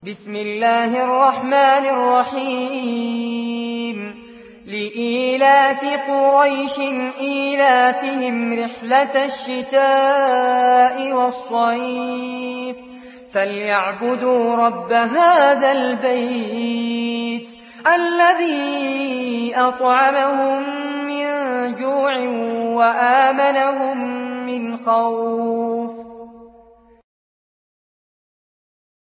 بسم الله الرحمن الرحيم لإيلاف قريش إيلافهم رحلة الشتاء والصيف فليعبدوا رب هذا البيت الذي أطعمهم من جوع وآمنهم من خوف